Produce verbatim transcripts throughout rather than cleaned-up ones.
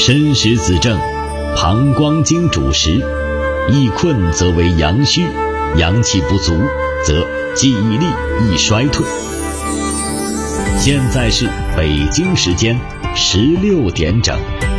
申时子正，膀胱经主食，易困则为阳虚，阳气不足则记忆力易衰退。现在是北京时间十六点整。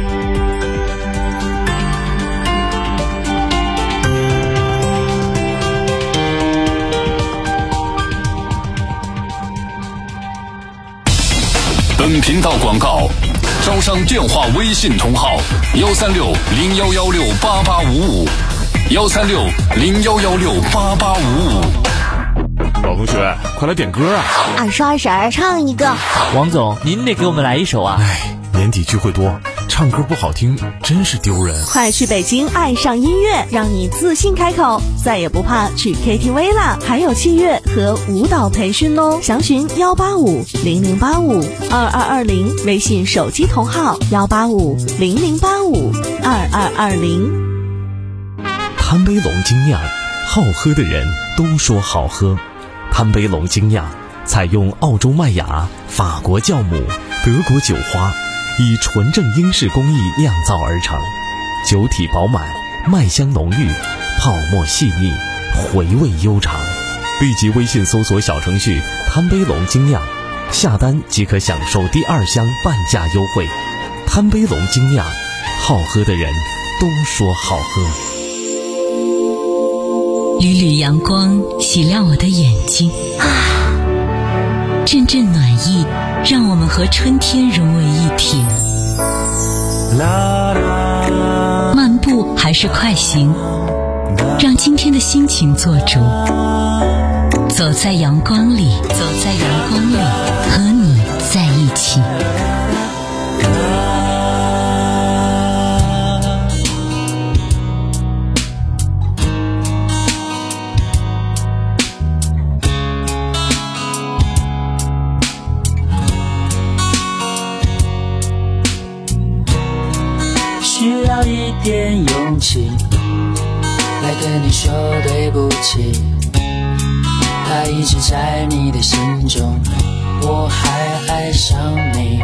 本频道广告，招商电话微信同号幺三六零幺幺六八八五五，幺三六零幺幺六八八五五。 老同学，快来点歌啊！ 二叔二婶唱一个。 王总，您得给我们来一首啊！ 哎，年底聚会多，唱歌不好听真是丢人。 快去北京爱上音乐，让你自信开口，再也不怕去 K T V 啦！还有器乐和舞蹈培训哦，详询幺八五零零八五二二二零，微信手机同号幺八五零零八五二二二零。 贪杯龙精酿，好喝的人都说好喝。贪杯龙精酿采用澳洲麦芽、法国酵母、德国酒花，以纯正英式工艺酿造而成，酒体饱满，麦香浓郁，泡沫细腻，回味悠长。立即微信搜索小程序贪杯龙精酿，下单即可享受第二箱半价优惠。贪杯龙精酿，好喝的人都说好喝。 缕缕阳光洗亮我的眼睛啊，阵阵暖意让我们和春天融为一体。漫步还是快行，让今天的心情做主。走在阳光里，走在阳光里，和你在一起。 需要一点勇气来跟你说对不起，它一直在你的心中，我还爱上你。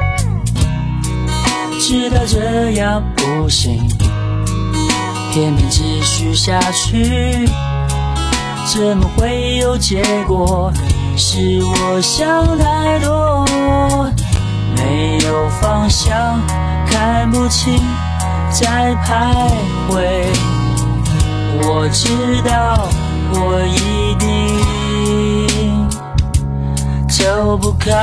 知道这样不行，偏偏继续下去，怎么会有结果？是我想太多，没有方向，看不清，在徘徊。我知道我一定走不开，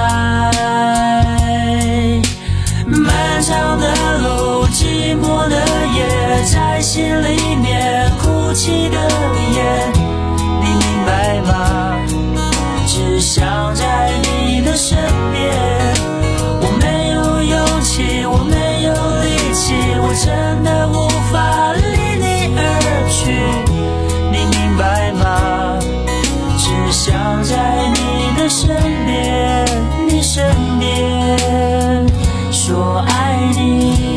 漫长的路，寂寞的夜，在心里面哭泣的眼，你明白吗？只想在你的身边，我没有勇气，我没有力气，我真的无法离你而去，你明白吗？只想在你的身边，你身边说爱你。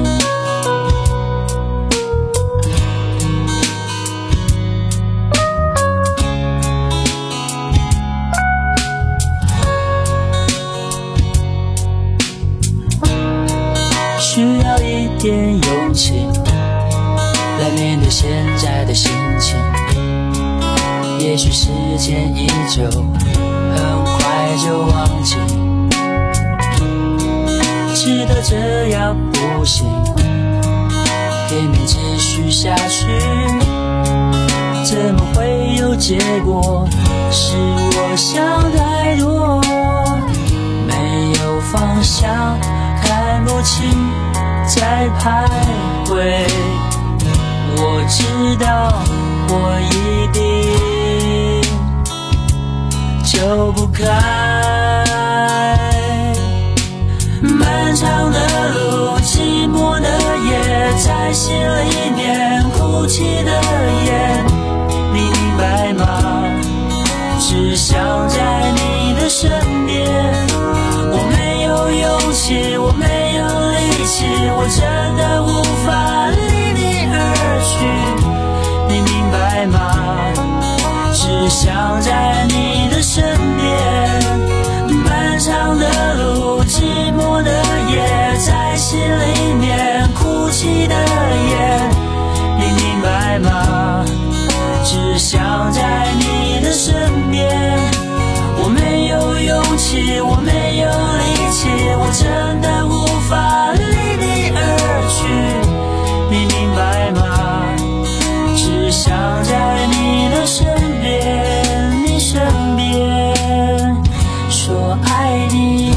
需要一点勇气来面对现在的心情，也许时间一久，很快就忘记。知道这样不行，偏偏继续下去，怎么会有结果？是我想太多，没有方向，看不清，在徘徊。我知道我一定走不开，漫长的路，寂寞的夜，在心里面哭泣的眼，你明白吗？只想在你的身边，我没有勇气，我没有力气，我真的无法离你而去，你明白吗？只想在你的身边，漫长的路，寂寞的夜，在心里气的眼，你明白吗？只想在你的身边，我没有勇气，我没有力气，我真的无法离你而去，你明白吗？只想在你的身边，你身边说爱你。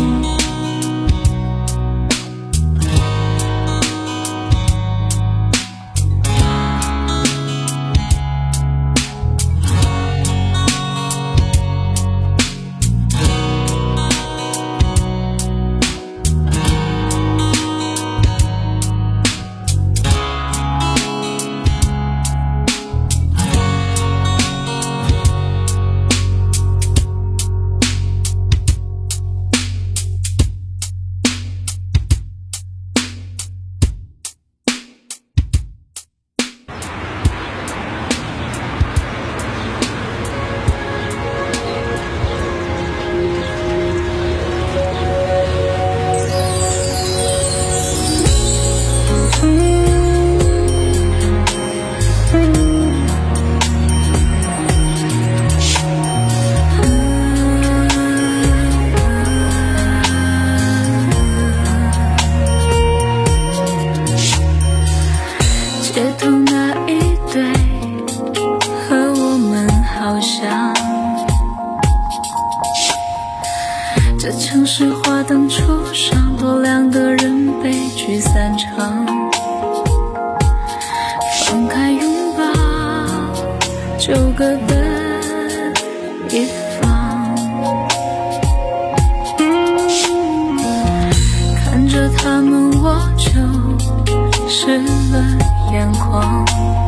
这城市花灯初上，多两个人悲剧散场。放开拥抱，就各奔一方。看着他们，我就湿了眼眶。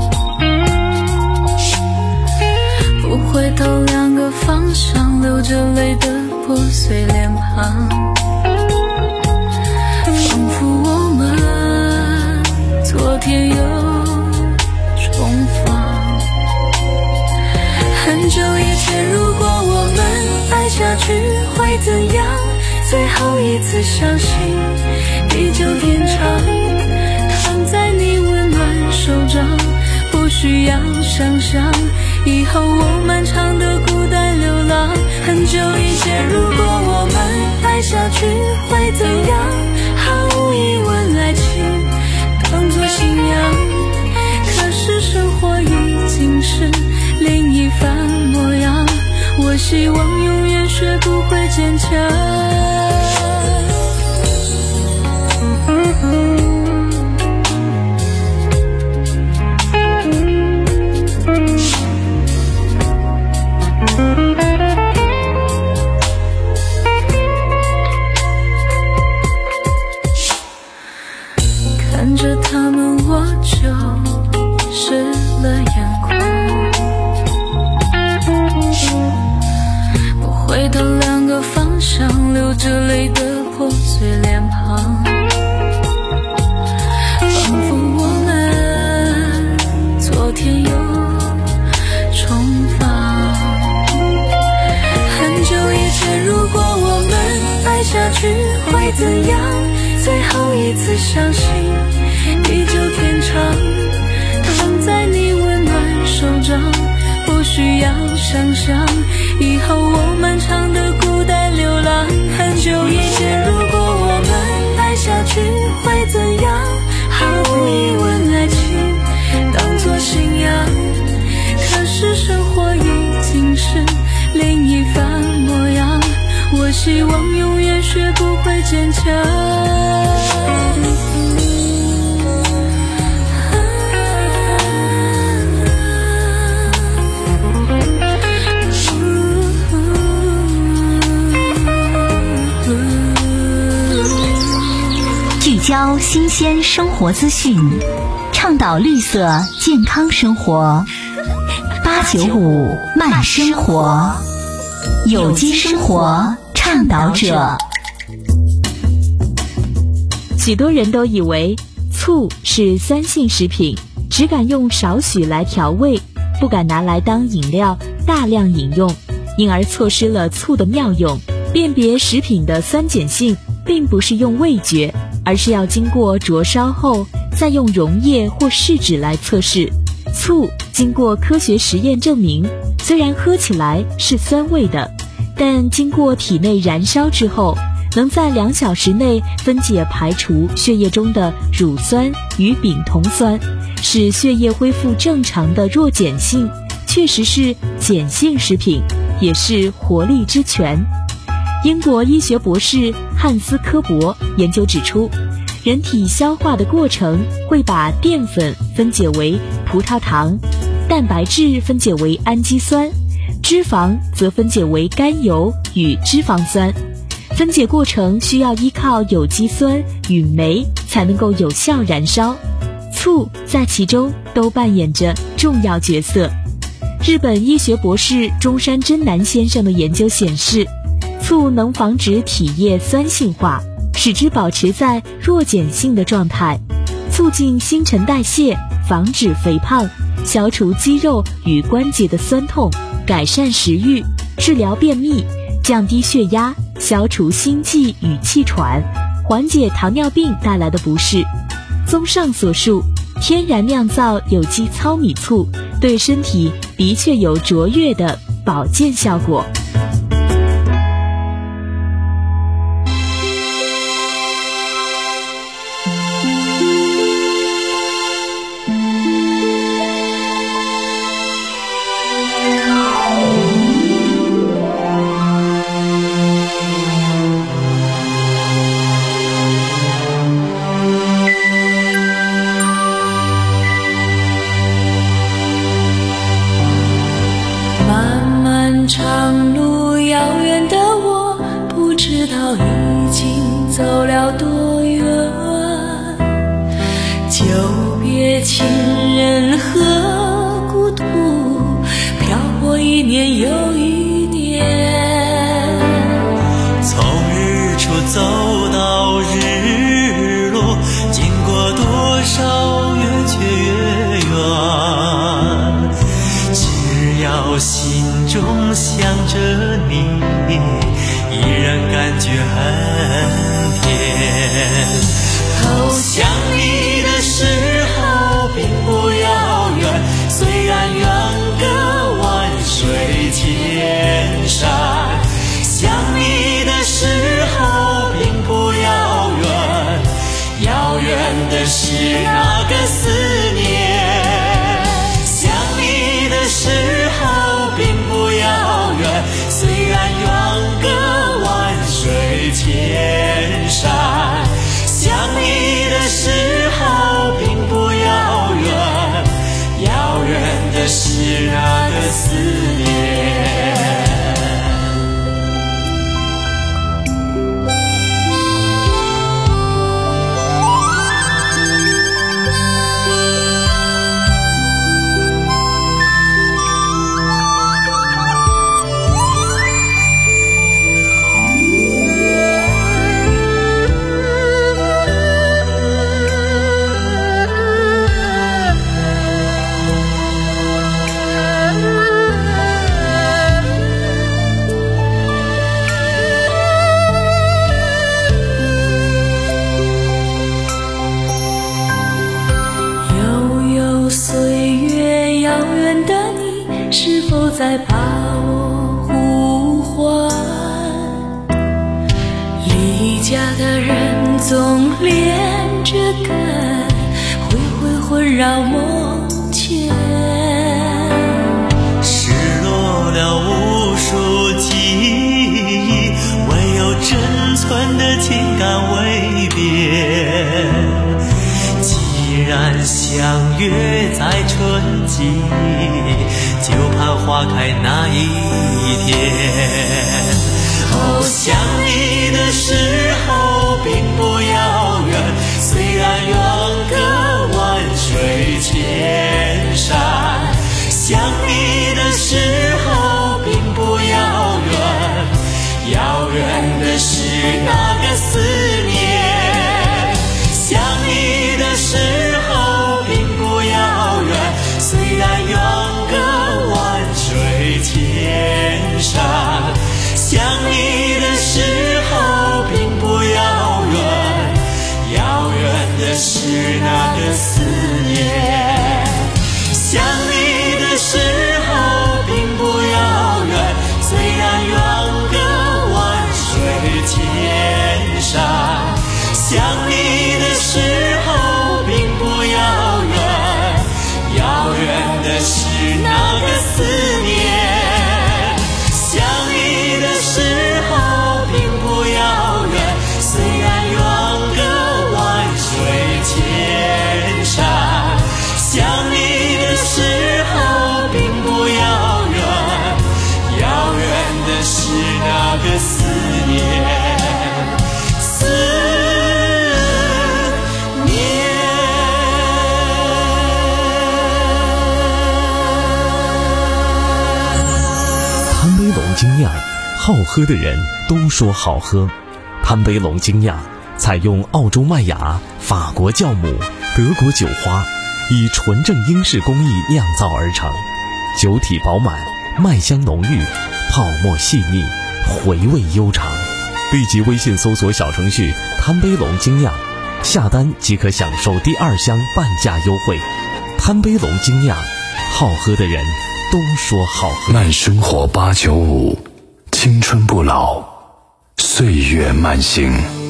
不回头，两个方向，流着泪的破碎脸庞，仿佛我们昨天又重逢。很久以前，如果我们爱下去会怎样？最后一次相信地久天长，躺在你温暖手掌，不需要想象以后我漫长的孤单流浪。很久以前，如果我们爱下去会怎样？毫无疑问，爱情当作信仰。可是生活已经是另一番模样，我希望永远学不会坚强。看着他们，我就湿了眼眶。不回头，两个方向，流着泪的破碎脸庞，仿佛我们昨天又重逢。很久以前，如果我们爱下去会怎样？最后一次相信地久天长，躺在你温暖手掌，不需要想象以后我漫长的孤单流浪。很久以前，如果我们爱下去会怎样？毫无疑问，爱情当作信仰。可是生活已经是另一番模样，我希望永远学不会坚强。 聚焦新鲜生活资讯，倡导绿色健康生活。八九五慢生活，有机生活倡导者。 许多人都以为醋是酸性食品，只敢用少许来调味，不敢拿来当饮料大量饮用，因而错失了醋的妙用。辨别食品的酸碱性并不是用味觉，而是要经过灼烧后再用溶液或试纸来测试。醋经过科学实验证明，虽然喝起来是酸味的，但经过体内燃烧之后，能在两小时内分解排除血液中的乳酸与丙酮酸，使血液恢复正常的弱碱性，确实是碱性食品，也是活力之泉。英国医学博士汉斯科伯研究指出，人体消化的过程会把淀粉分解为葡萄糖，蛋白质分解为氨基酸，脂肪则分解为甘油与脂肪酸。分解过程需要依靠有机酸与酶才能够有效燃烧，醋在其中都扮演着重要角色。日本医学博士中山真男先生的研究显示，醋能防止体液酸性化，使之保持在弱碱性的状态，促进新陈代谢，防止肥胖，消除肌肉与关节的酸痛，改善食欲，治疗便秘，降低血压，消除心悸与气喘，缓解糖尿病带来的不适。综上所述，天然酿造有机糙米醋对身体的确有卓越的保健效果。 长路遥远的我，不知道已经走了多远。久别情人何故土，漂泊一年又一年。 从日出走到日落，经过多少月缺月圆，只要心中想着你，依然感觉很甜。投向你的时候并不遥远，虽然远隔万水千山。想你的时候并不遥远，遥远的是那个思念。想你的时候并不遥远，虽然远隔万水千山。想你的时候并不遥远，遥远的是那个思念。是否在把我呼唤？离家的人总连着根，挥挥魂绕梦前。失落了无数记忆，唯有珍存的情感未变。既然相约在春季，就盼花开那一天。哦，想你的时候并不遥远，虽然远隔万水千山。想你的时候并不遥远，遥远的是那个思念。想你的时候并不遥远，虽然远隔万水千山。想你的时候并不遥远，遥远的是那个好喝的人都说好喝。贪杯龙精酿采用澳洲麦芽、法国酵母、德国酒花，以纯正英式工艺酿造而成，酒体饱满，麦香浓郁，泡沫细腻，回味悠长。立即微信搜索小程序贪杯龙精酿，下单即可享受第二箱半价优惠。贪杯龙精酿，好喝的人都说好喝。 慢生活八九五，青春不老，岁月慢行。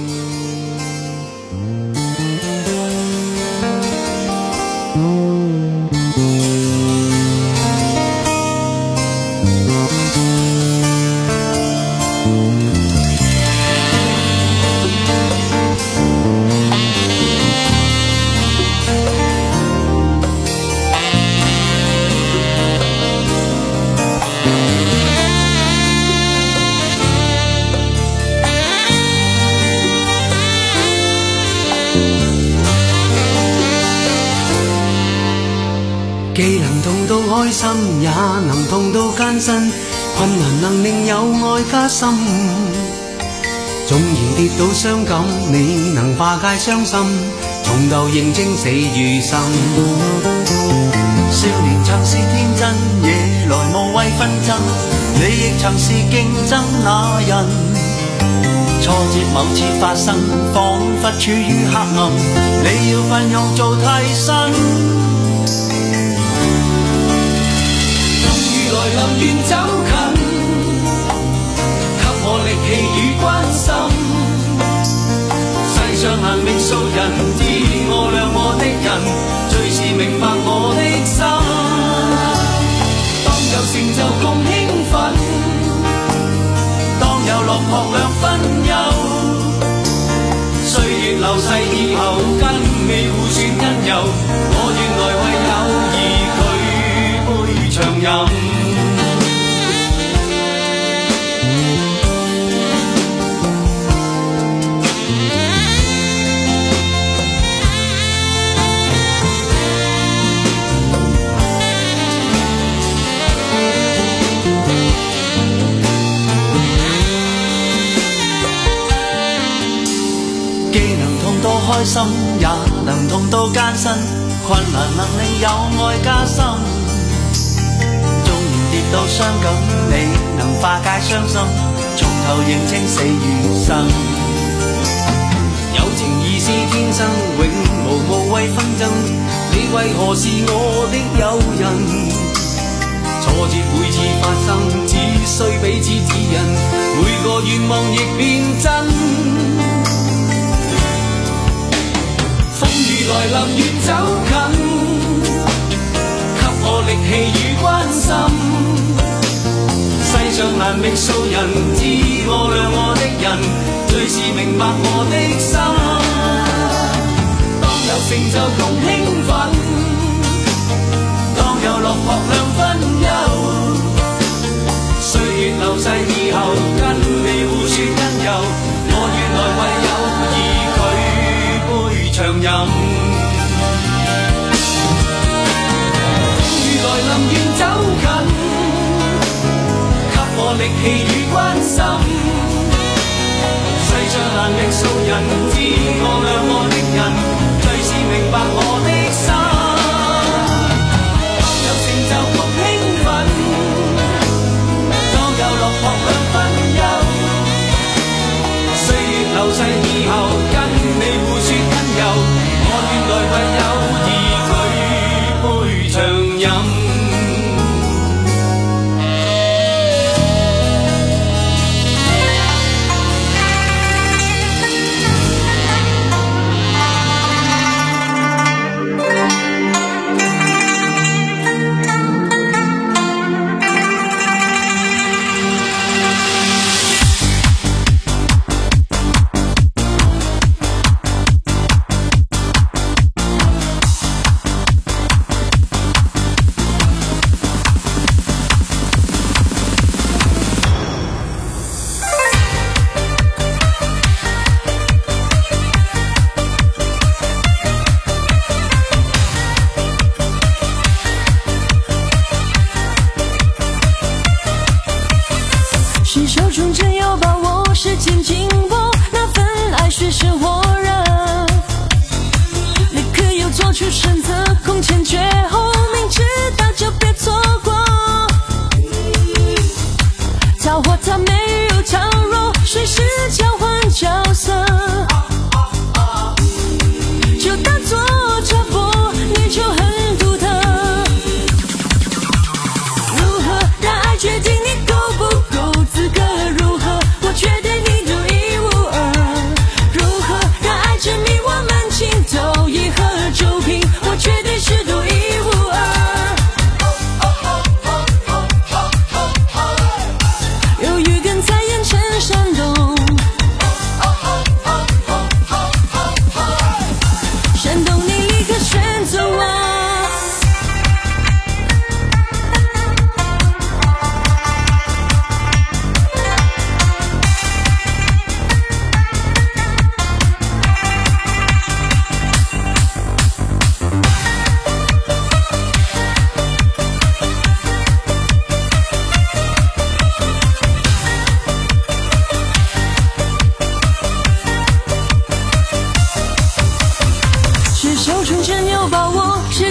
既能痛到開心，也能痛到艱辛，困難能令有愛加深。縱然跌倒傷感，你能化解傷心，從頭認清死與生。少年曾是天真，夜來無謂紛爭，你亦曾是競爭那人。挫折某次發生，彷彿處於黑暗，你要奮勇做替身。來臨願走近，給我力氣與關心。世上難覓數人，知我亮我的人，最是明白我的心。當有成就共興奮，當有落魄兩分憂。歲月流逝以後，跟你互說因由，我願來為友誼舉杯長飲。開心也能痛到艱辛，困難能令有愛加深。縱然跌到傷感，你能化解傷心，從頭認清死與生。友情已是天生，永無無謂紛爭，你為何是我的友人？挫折每次發生，只需彼此指引，每個願望亦變真。來臨願走近，給我力氣與關心。世上難覓數人，知我亮我的人，最是明白我的心。當有成就共興奮，當有落魄兩分憂。歲月流逝以後，跟你互說因由，我願來為友誼舉杯長飲。來臨願走近，給我力氣與關心。世上難覓數人，知我亮我的人，最是明白我的心。當有成就共興奮，當有落魄兩分憂。歲月流逝以後，跟你互說因由，我願來為友誼舉杯長飲。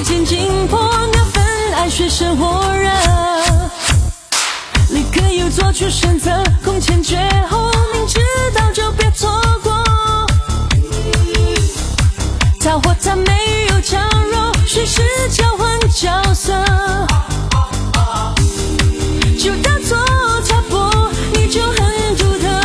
间紧迫，那份爱水深火热，立刻又做出选择，空前绝后，明知道就别错过。他或她没有强弱，随时交换角色，就当作插播，你就很独特。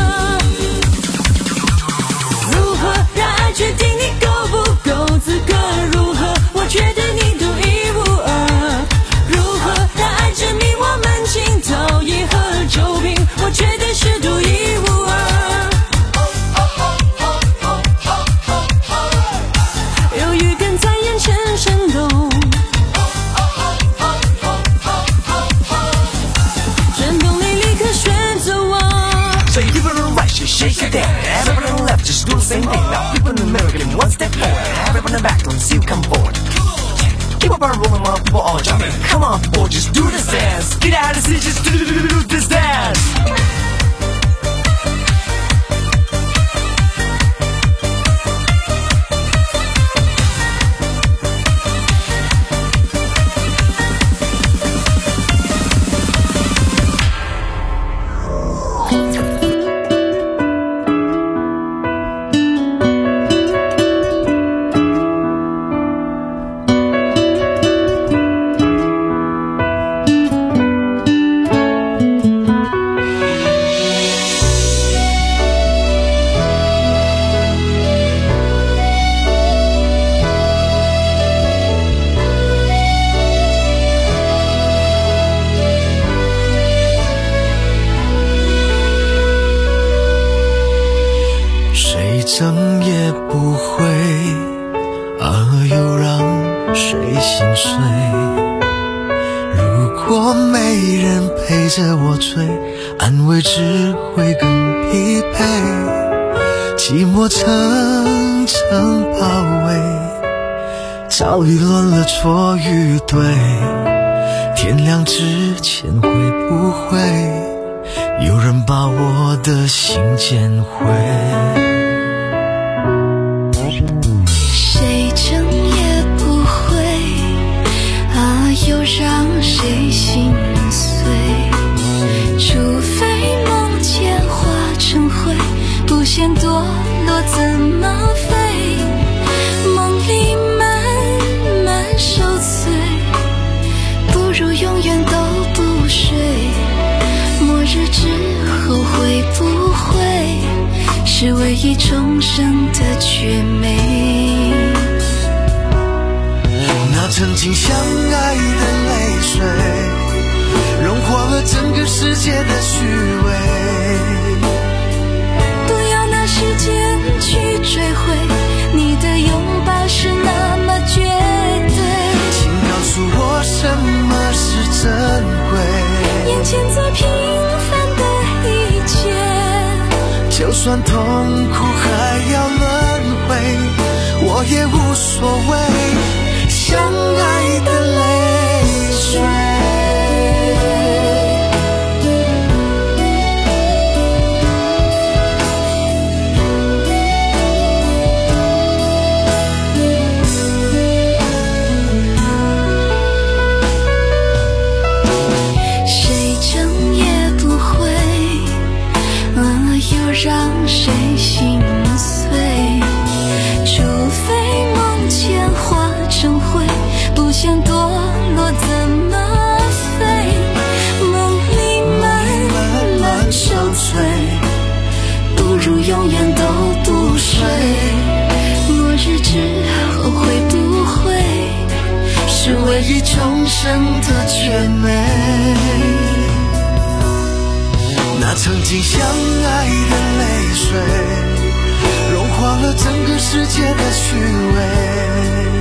如何让爱决定你够不够资格？如何我觉得你独一无二？如何让爱证明我们情投意合？就凭我觉得是独一无二。有预感在眼前生动，转动你立刻选择我。 So you people on the right, shake it down. Everyone on the left, just do the same thing. Now people in the middle, getting one step forward. Everyone in the back, let's see you come forward. Keep up on rolling while people all jumping. Come on, people, just do this dance. Get out of the seat, just do, do, do, do this dance. 整也不会，而又让谁心碎？如果没人陪着我追，安慰只会更疲惫。寂寞层层包围，早已乱了错与对。天亮之前会不会有人把我的心捡回？ 又让谁心碎？除非梦见化成灰，不嫌堕落怎么飞？梦里慢慢受罪，不如永远都不睡。末日之后会不会是唯一重生的绝美？ 那曾经相爱的泪水，融化了整个世界的虚伪。 不要拿时间去追回，你的拥抱是那么绝对。 请告诉我什么是珍贵？ 眼前最平凡的一切， 就算痛苦还要轮回，我也无所谓。相爱的泪水， 谁争也不会，啊，又让谁心碎？除非梦见化成灰，不嫌堕落怎么飞？梦里慢慢受罪，不如永远都不睡。末日之后会不会是唯一重生的绝美？ 那曾经相爱的泪水，融化了整个世界的虚伪。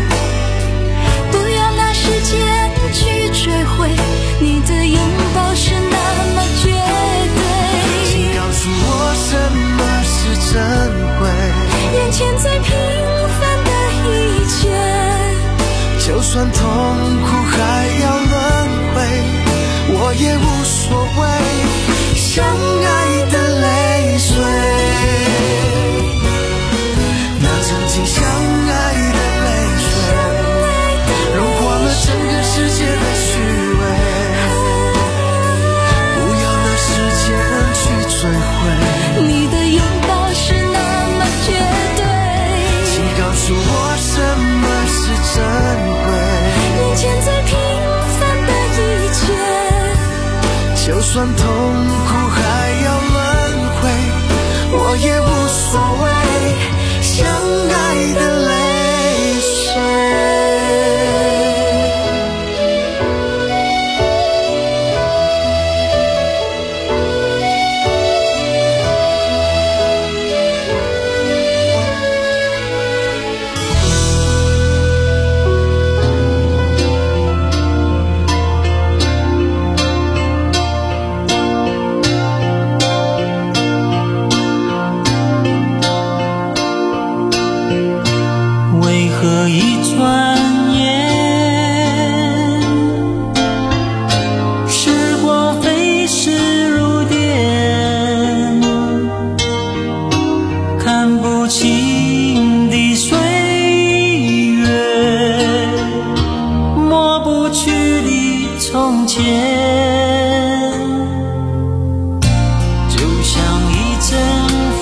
时间去追回，你的拥抱是那么绝对。 请告诉我什么是珍贵？ 眼前最平凡的一切， 就算痛苦还要轮回，我也无所谓。相爱的泪水，那曾经相爱的泪水，融化算痛苦还要轮回，我也无所谓相爱的泪水。 为何一转眼时光飞逝如电，看不清的岁月，抹不去的从前，就像一阵风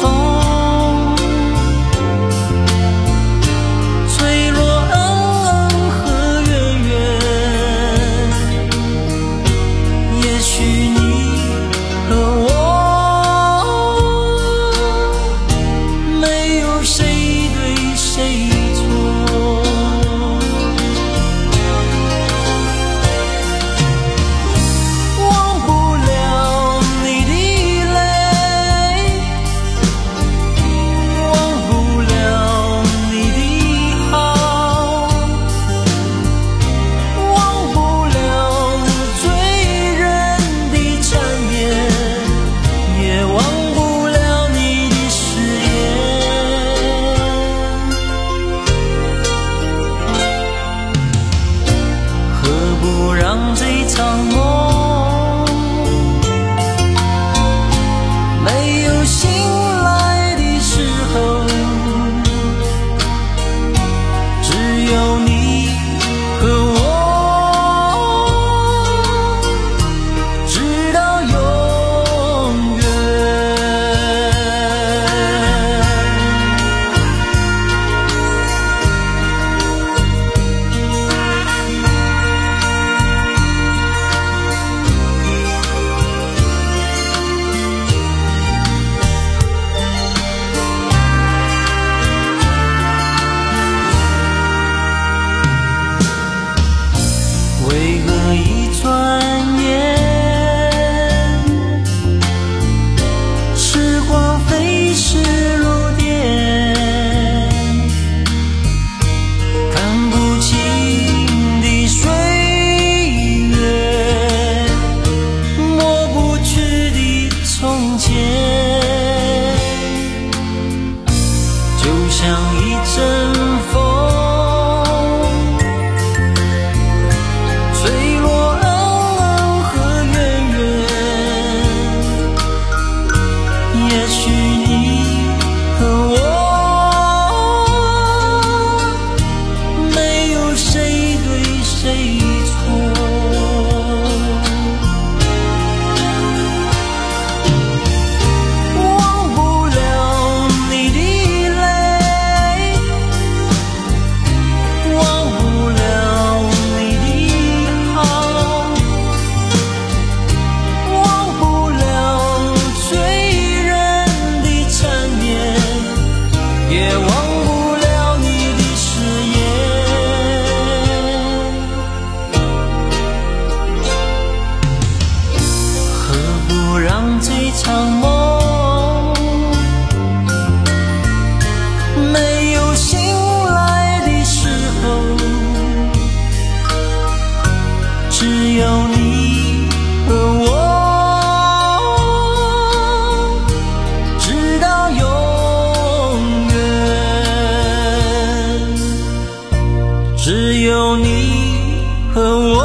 只有你和我，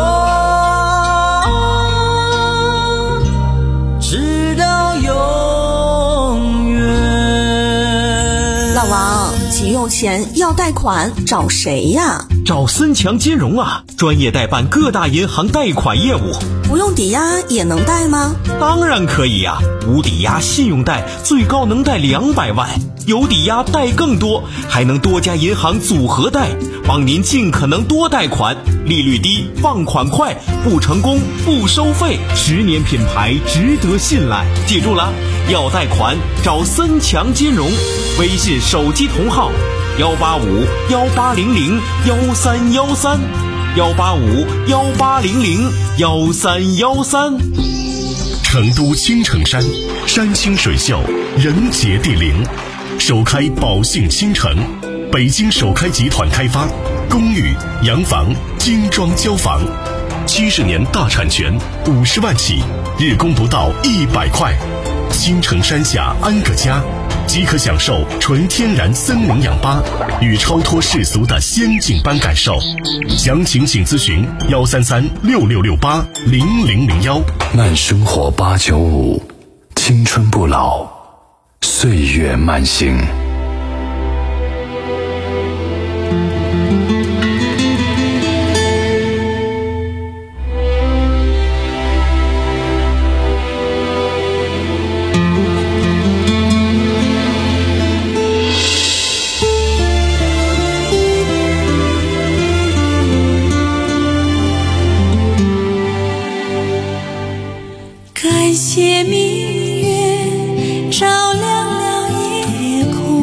直到永远。 老王，急用钱要贷款，找谁呀？ 找森强金融啊，专业代办各大银行贷款业务。 不用抵押也能贷吗？ 当然可以呀、啊，无抵押信用贷最高能贷两百万，有抵押贷更多，还能多家银行组合贷，帮您尽可能多贷款，利率低，放款快，不成功不收费，十年品牌值得信赖。记住了，要贷款找森强金融，微信手机同号幺八五幺八零零幺三幺三。幺八五幺八零零幺三幺三。 成都青城山，山清水秀，人杰地灵，首开宝兴新城，北京首开集团开发，公寓、洋房、精装交房，七十年大产权，五十万起，日供不到一百块。青城山下安个家，即可享受纯天然森林氧吧与超脱世俗的仙境般感受。详情请咨询幺三三六六六八零零零幺。 慢生活八九五，青春不老，岁月慢行。 感谢明月照亮了夜空，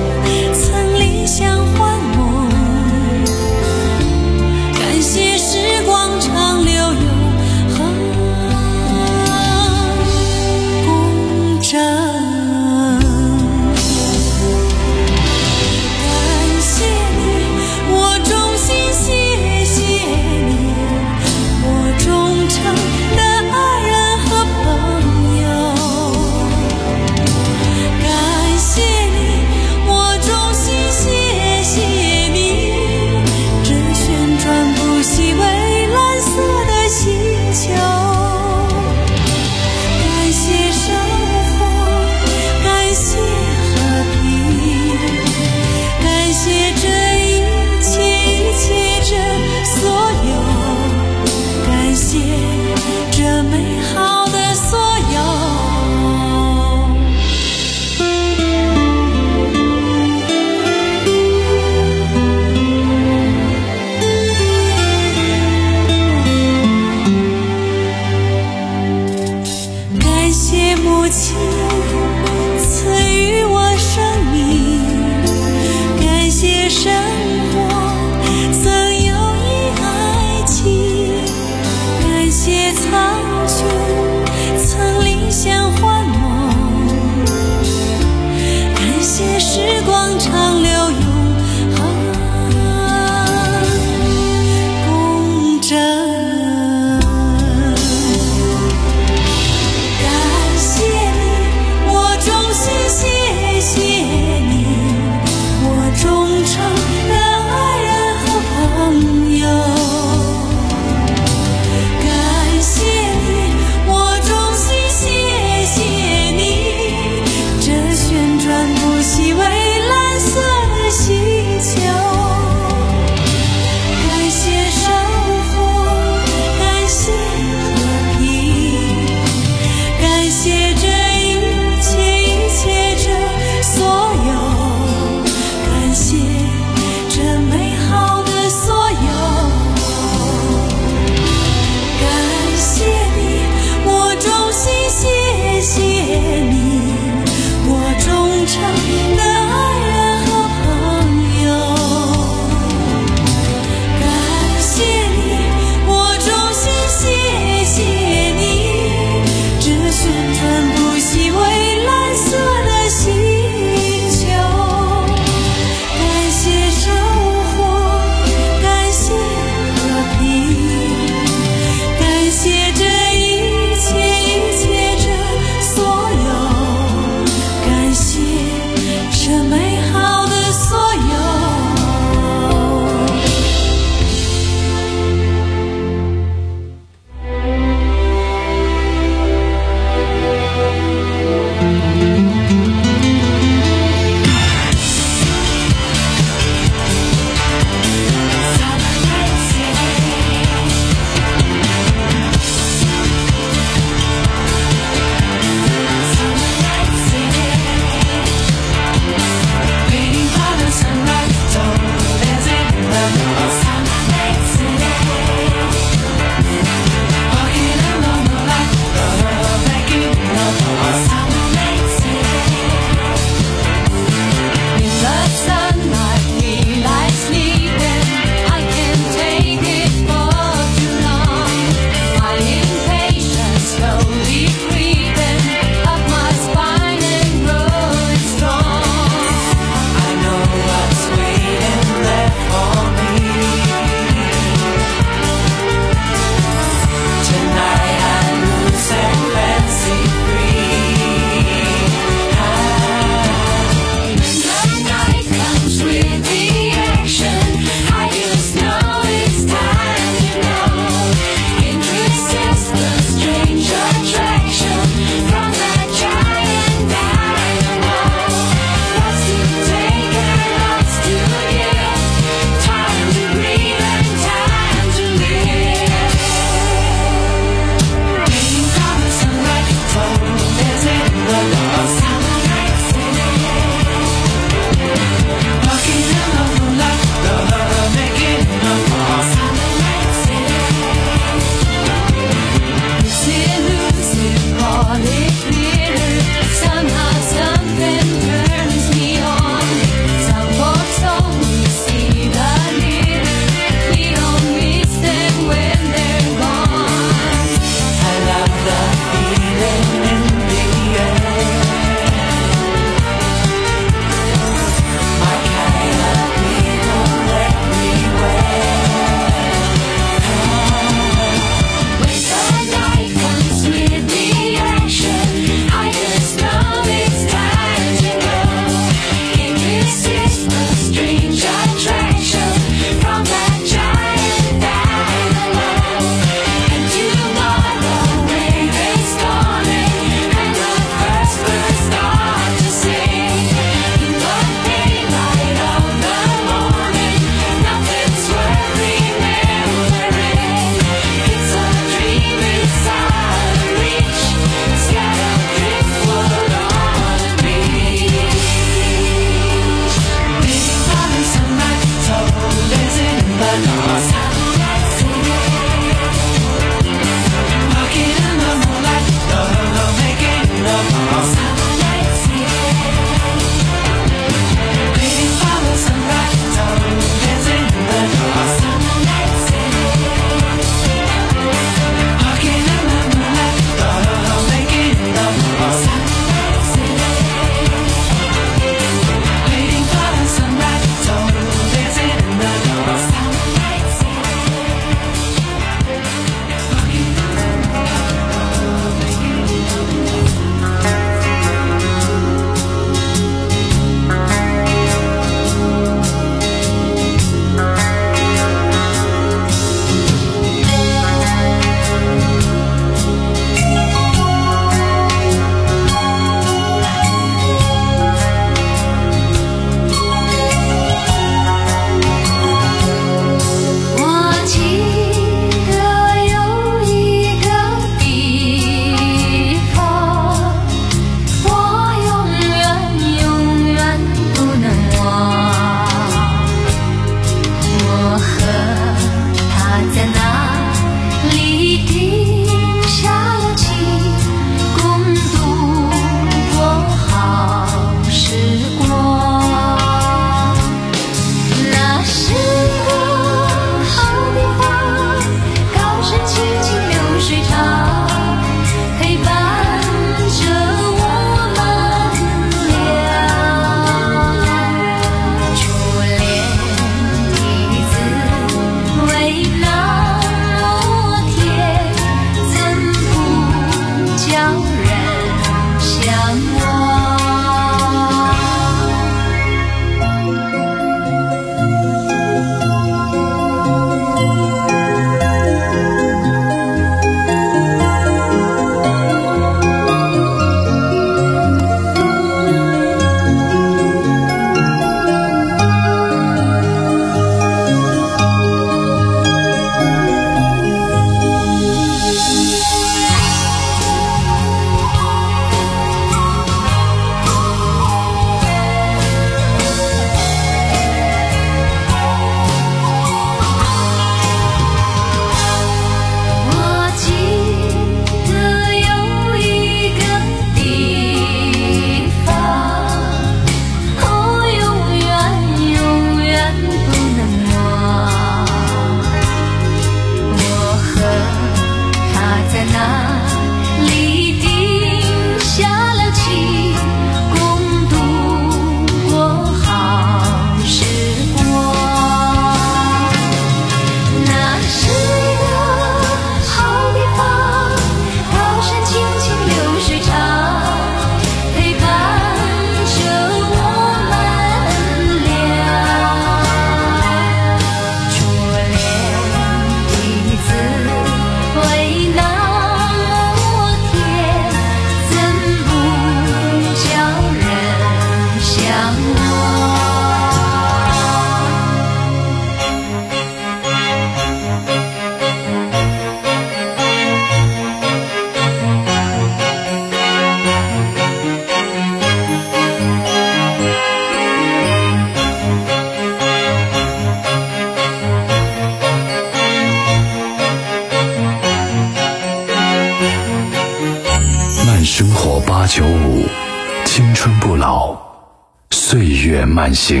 春不老，岁月慢行。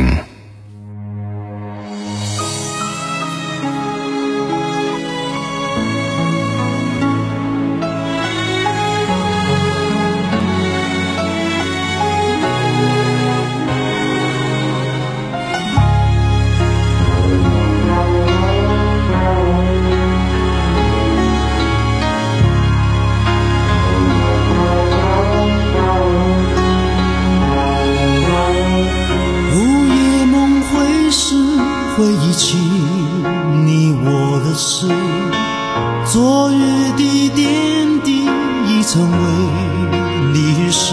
回忆起你我的事，昨日的点滴已成为历史，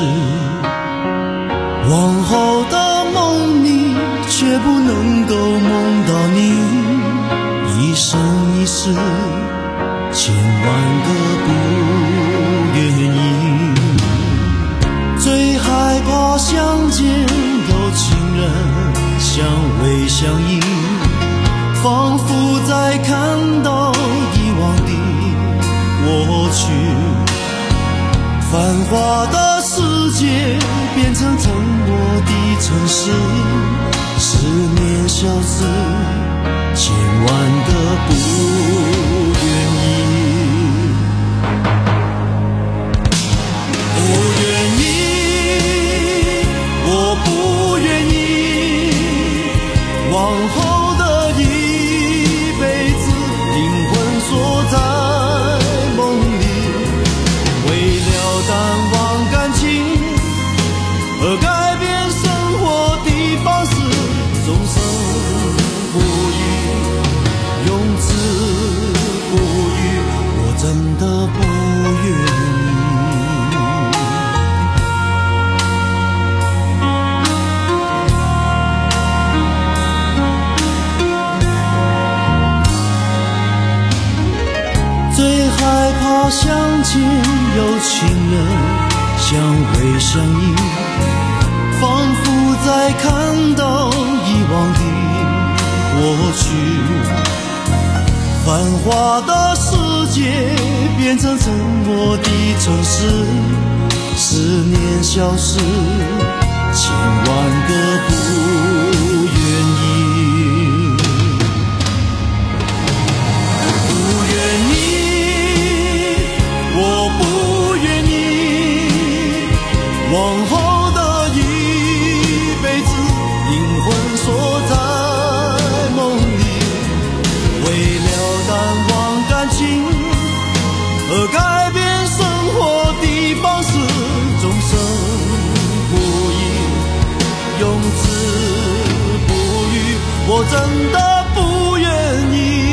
往后的梦里却不能够梦到你，一生一世千万个不愿意，最害怕相见有情人相偎相依，仿佛在看到遗忘的过去，繁华的世界变成沉默的城市，思念消失，千万个不愿意，不愿意，我不愿意，往后的一辈子灵魂锁在梦里，为了淡忘感情而改变生活的方式，终生不渝，用词不渝，我真的不愿意。最害怕相见有情人相偎相依，仿佛在看到遗忘的过去，繁华的世界变成沉默的城市，思念消失，千万个不愿意，不愿意，我不愿意，往后的一辈子灵魂锁在梦里，为了淡忘感情而改变生活的方式，终生不渝，用词不渝，我真的不愿意。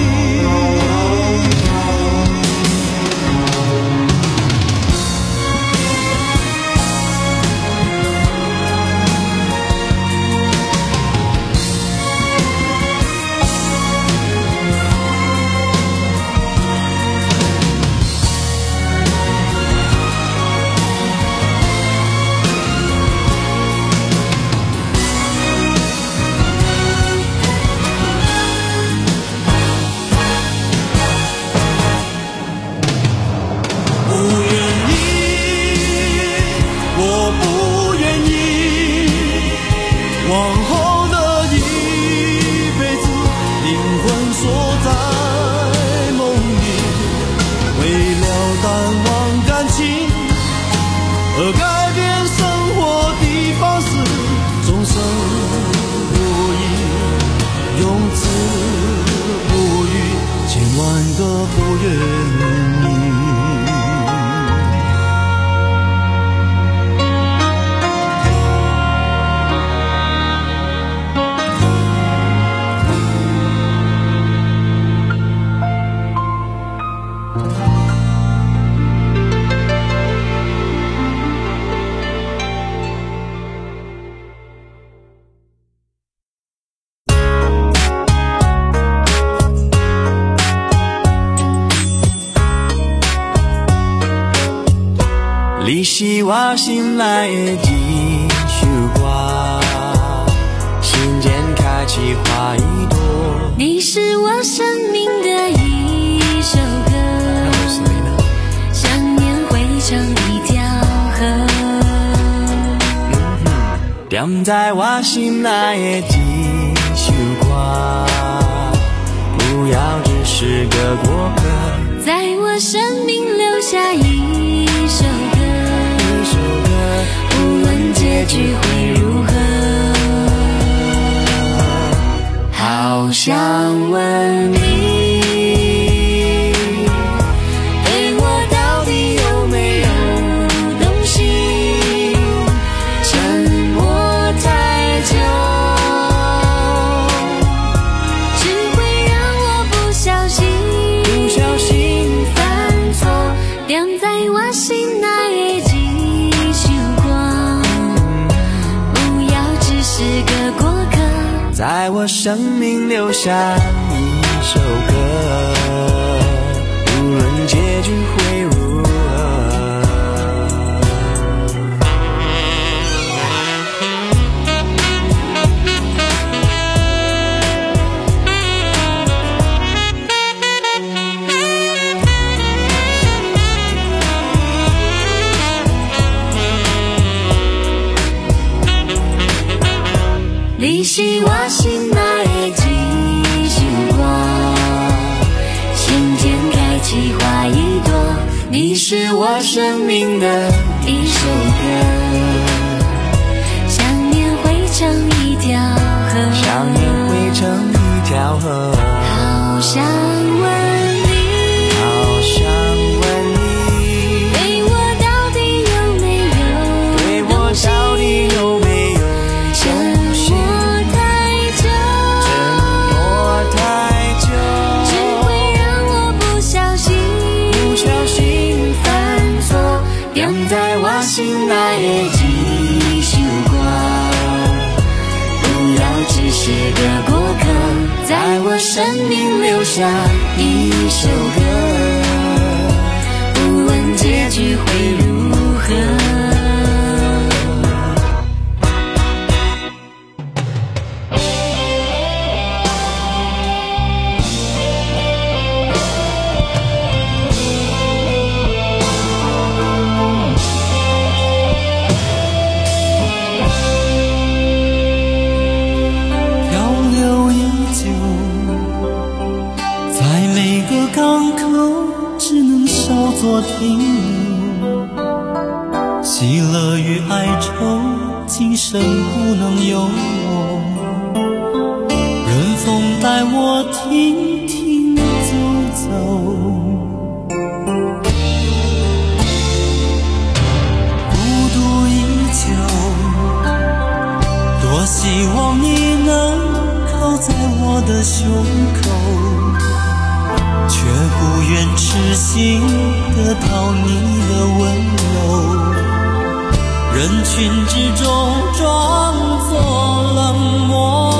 而改变生活的方式，终生不渝，用词不渝，千万个不愿意。 你是我心内的一首歌，心间开启花一朵。 你是我生命的一首歌，想念汇成一条河。 踮在我心内的一首歌，不要只是个过客， 在我生命留下一首歌， 一首歌， 无论结局会如何， 好想问你，对我到底有没有动心？沉默太久， 只会让我不小心， 不小心犯错，踮在我心内的一首歌，不要只是个过客， 在我生命留下一首歌，无论结局会如何。 你是我心内的一首歌，心间开启花一朵， 你是我生命的一首歌，想念汇成一条河， 想念汇成一条河， 好想问你， 好想问你， 对我到底有没有， 对我到底有没有沉默太久， 沉默太久， 只会让我不小心， 不小心犯错， 踮在我心内的一首歌，不要只是个过客，在我生命留下一首歌，无论结局会如何。 做停留，喜乐与哀愁，今生不能有我。任风带我停停走走，孤独依旧，多希望你能靠在我的胸口，却不愿痴心得到你的温柔，人群之中装作冷漠，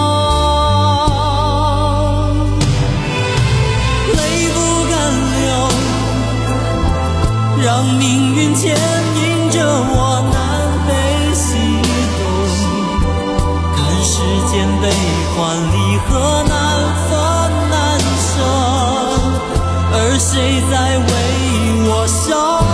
泪不敢流，让命运牵引着我南北西东，看世间悲欢离合难分难舍，而谁在为我守？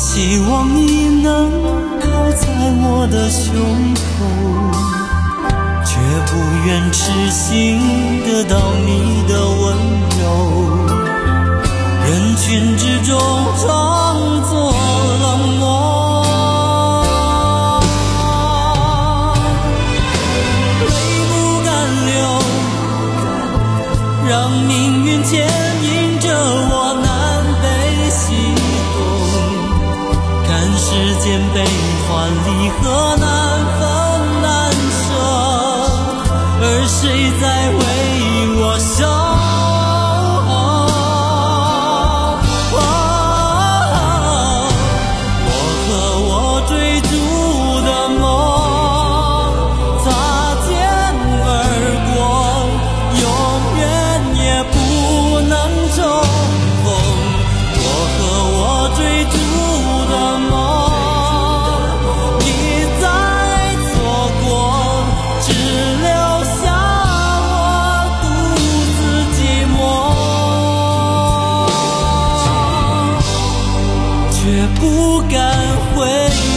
希望你能靠在我的胸口，却不愿痴心得到你的温柔，人群之中装作冷漠，泪不敢流，让命运牵引着我南北西东，看世间悲欢离合难分难舍，而谁在为我守？不敢回